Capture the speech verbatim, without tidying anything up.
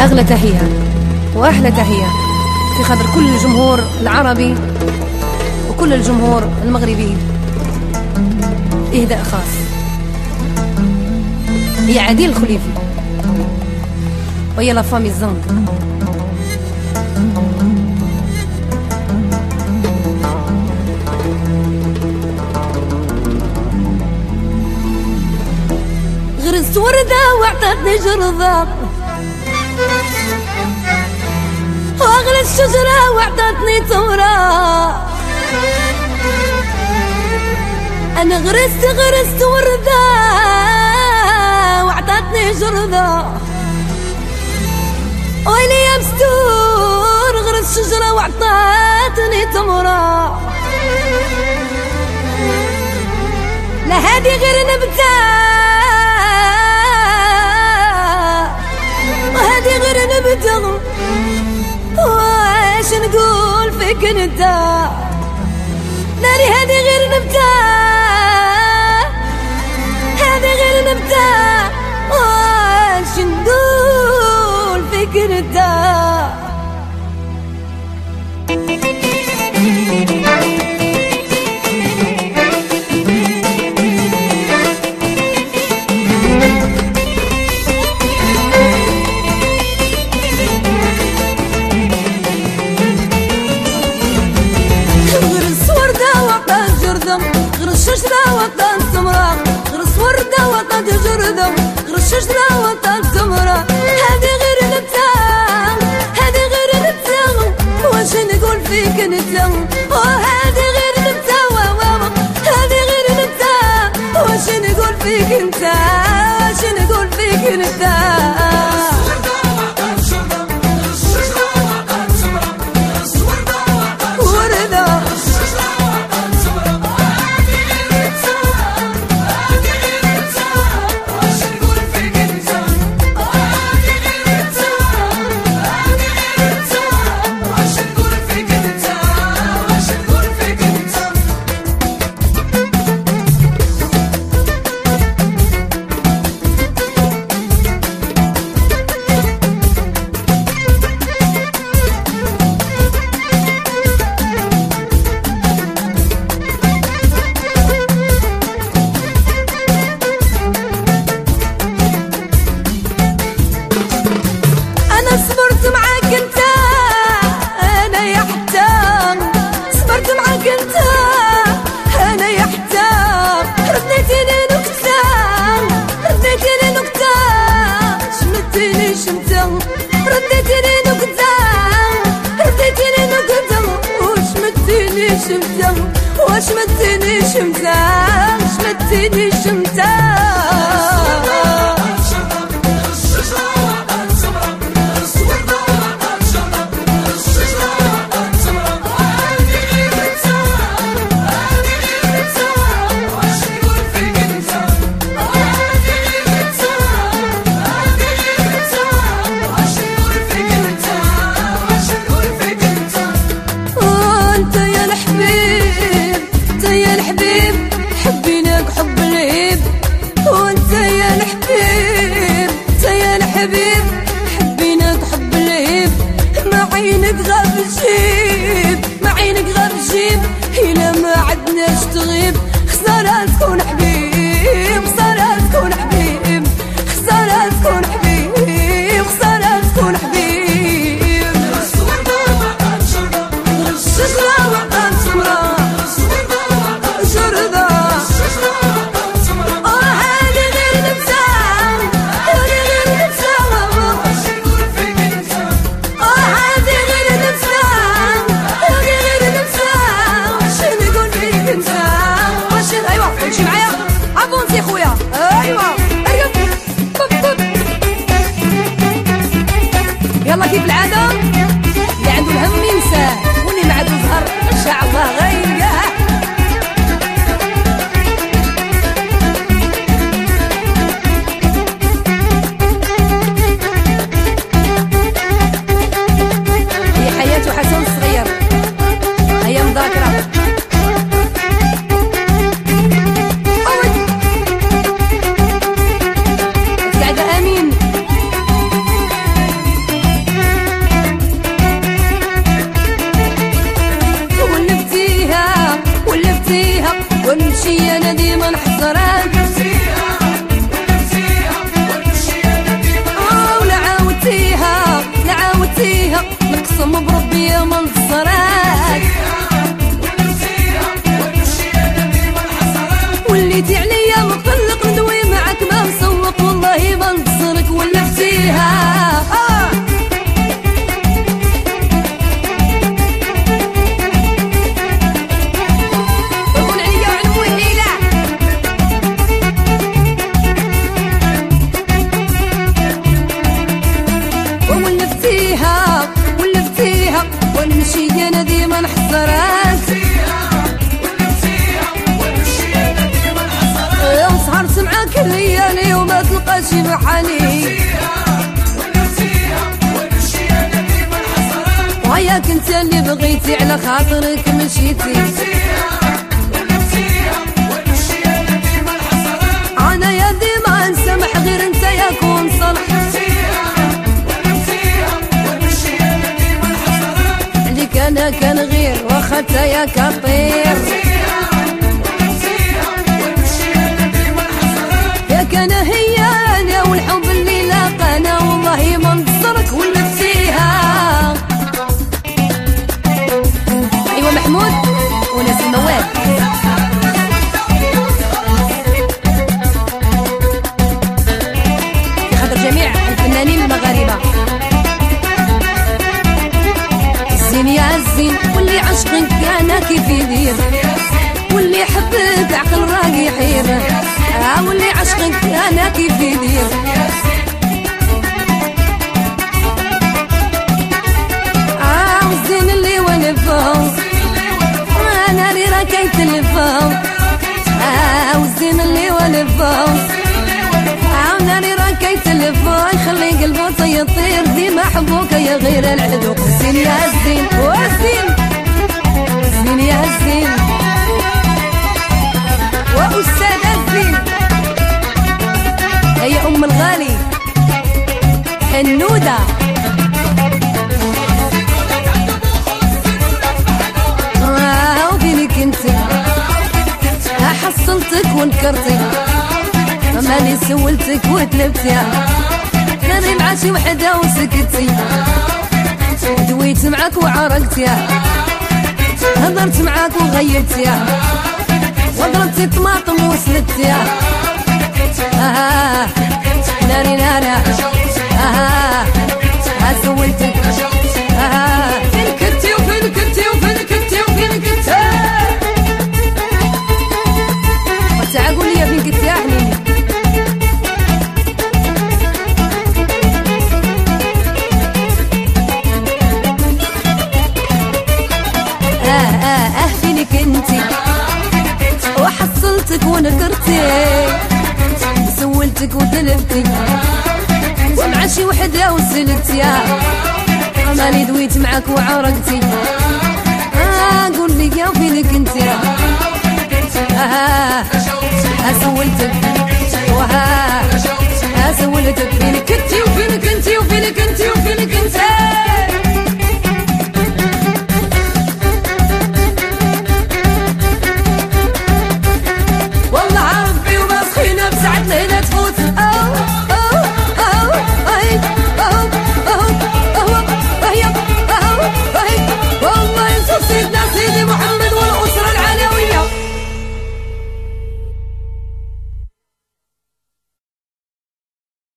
أغلى تحية وأحلى تحية في خاطر كل الجمهور العربي وكل الجمهور المغربي. إهداء خاص هي عديل الخليفي وهي لافامي الزنق. غرست وردة وعطتني جرذة، واغلى الشجرة وعطتني تمرة. أنا غرست غرست وردة وعطتني جرذة، ويلي يا مستور غرست شجرة وعطتني تمرة. لا هادي غير نبتة وهادي غير نبتة، واش نقول فيك انت؟ ناري هادي غير نبتة هادي غير نبتة، واش نقول فيك انت؟ غرس شجرة وطن تمرة، غرس وردة وطن جردة، غرس شجرة وطن تمرة. هذه غير نبتة هذه غير نبتة، واش نقول فيك انت؟ وهذه غير نبتة هذه غير نبتة، واش نقول فيك انت؟ واش نقول فيك انت؟ صبرت معاك انت انا يا حتى، صبرت معاك انت انا يا حتى، رديتيني نكتة رديتيني نكتة، شمتيني شمتة رديتيني نكتة رديتيني نكتة، وشمتيني شمتة وشمتيني شمتة شمتيني شمتة. حبيناك حب العيب وانت يا الحبيب انت يا الحبيب، حبيناك حب العيب، ما عينك غاب تجيب ما عينك غاب تجيب، إلا ما عدناش تغيب، خسارة تكون حبيب خسارة تكون حبيب خسارة تكون حبيب خسارة تكون حبيب. غرس وردة وطن شجرة، غرس شجرة وطن تمرة، واش نقول فيك انت؟ واش ايوا امشي معايا قسم بربي ما نصرك وليتي عليا مقلق ندوي معك ما مسوق والله ما نصرك ولفتيها ونمشي انا ديما نحصرك وسهرت معاك الليالي وما تلقاش بحالي وياك انت اللي بغيتي على خاطرك مشيتي انا يا ديما نسامح غير انت يكون صلح انا كان غير واخدت يا كطير يا كان هي انا والحب اللي لاقانا والله ما نصرك ولا فيها. ايوا محمود وناس المواد في خاطر جميع الفنانين المغاربه. الزين يا الزين واللي عشقك انا كيف يدير واللي يحبك عقل راقي يحير اه واللي عشقك انا كيف يدير اه والزين اللي ونفهم انا ري راكي تلفهم اه والزين اللي ونفهم اه ناري راكي تلفون يخلي قلبه يطير ديما حبوك يا غير العدو. الزين يا الزين والزين الزين يا الزين واستاذ الزين هي ام الغالي النوده اه وفينك انت حصلتك ونكرتي ماني سولتك وتلبتي ناري مع شي وحده وسكتي دويت معاك وعرقتي هضرت معاك وغيبتي وضربتي طماطم وسلتي آه ناري نارا آه سولتك آه فين كنتي وفين كنتي وفين كنتي وفين كنتي تعال قول لي فين كنتي يا حنيني انتي وحصلتك ونكرتي سولتك وتلفتي ومع شي وحده وسلكتي ماني دويت معاك وعرقتي اه قول لي يا فينك انتي اه سولتك وها سولتك فينك انتي وفينك انتي وفينك انتي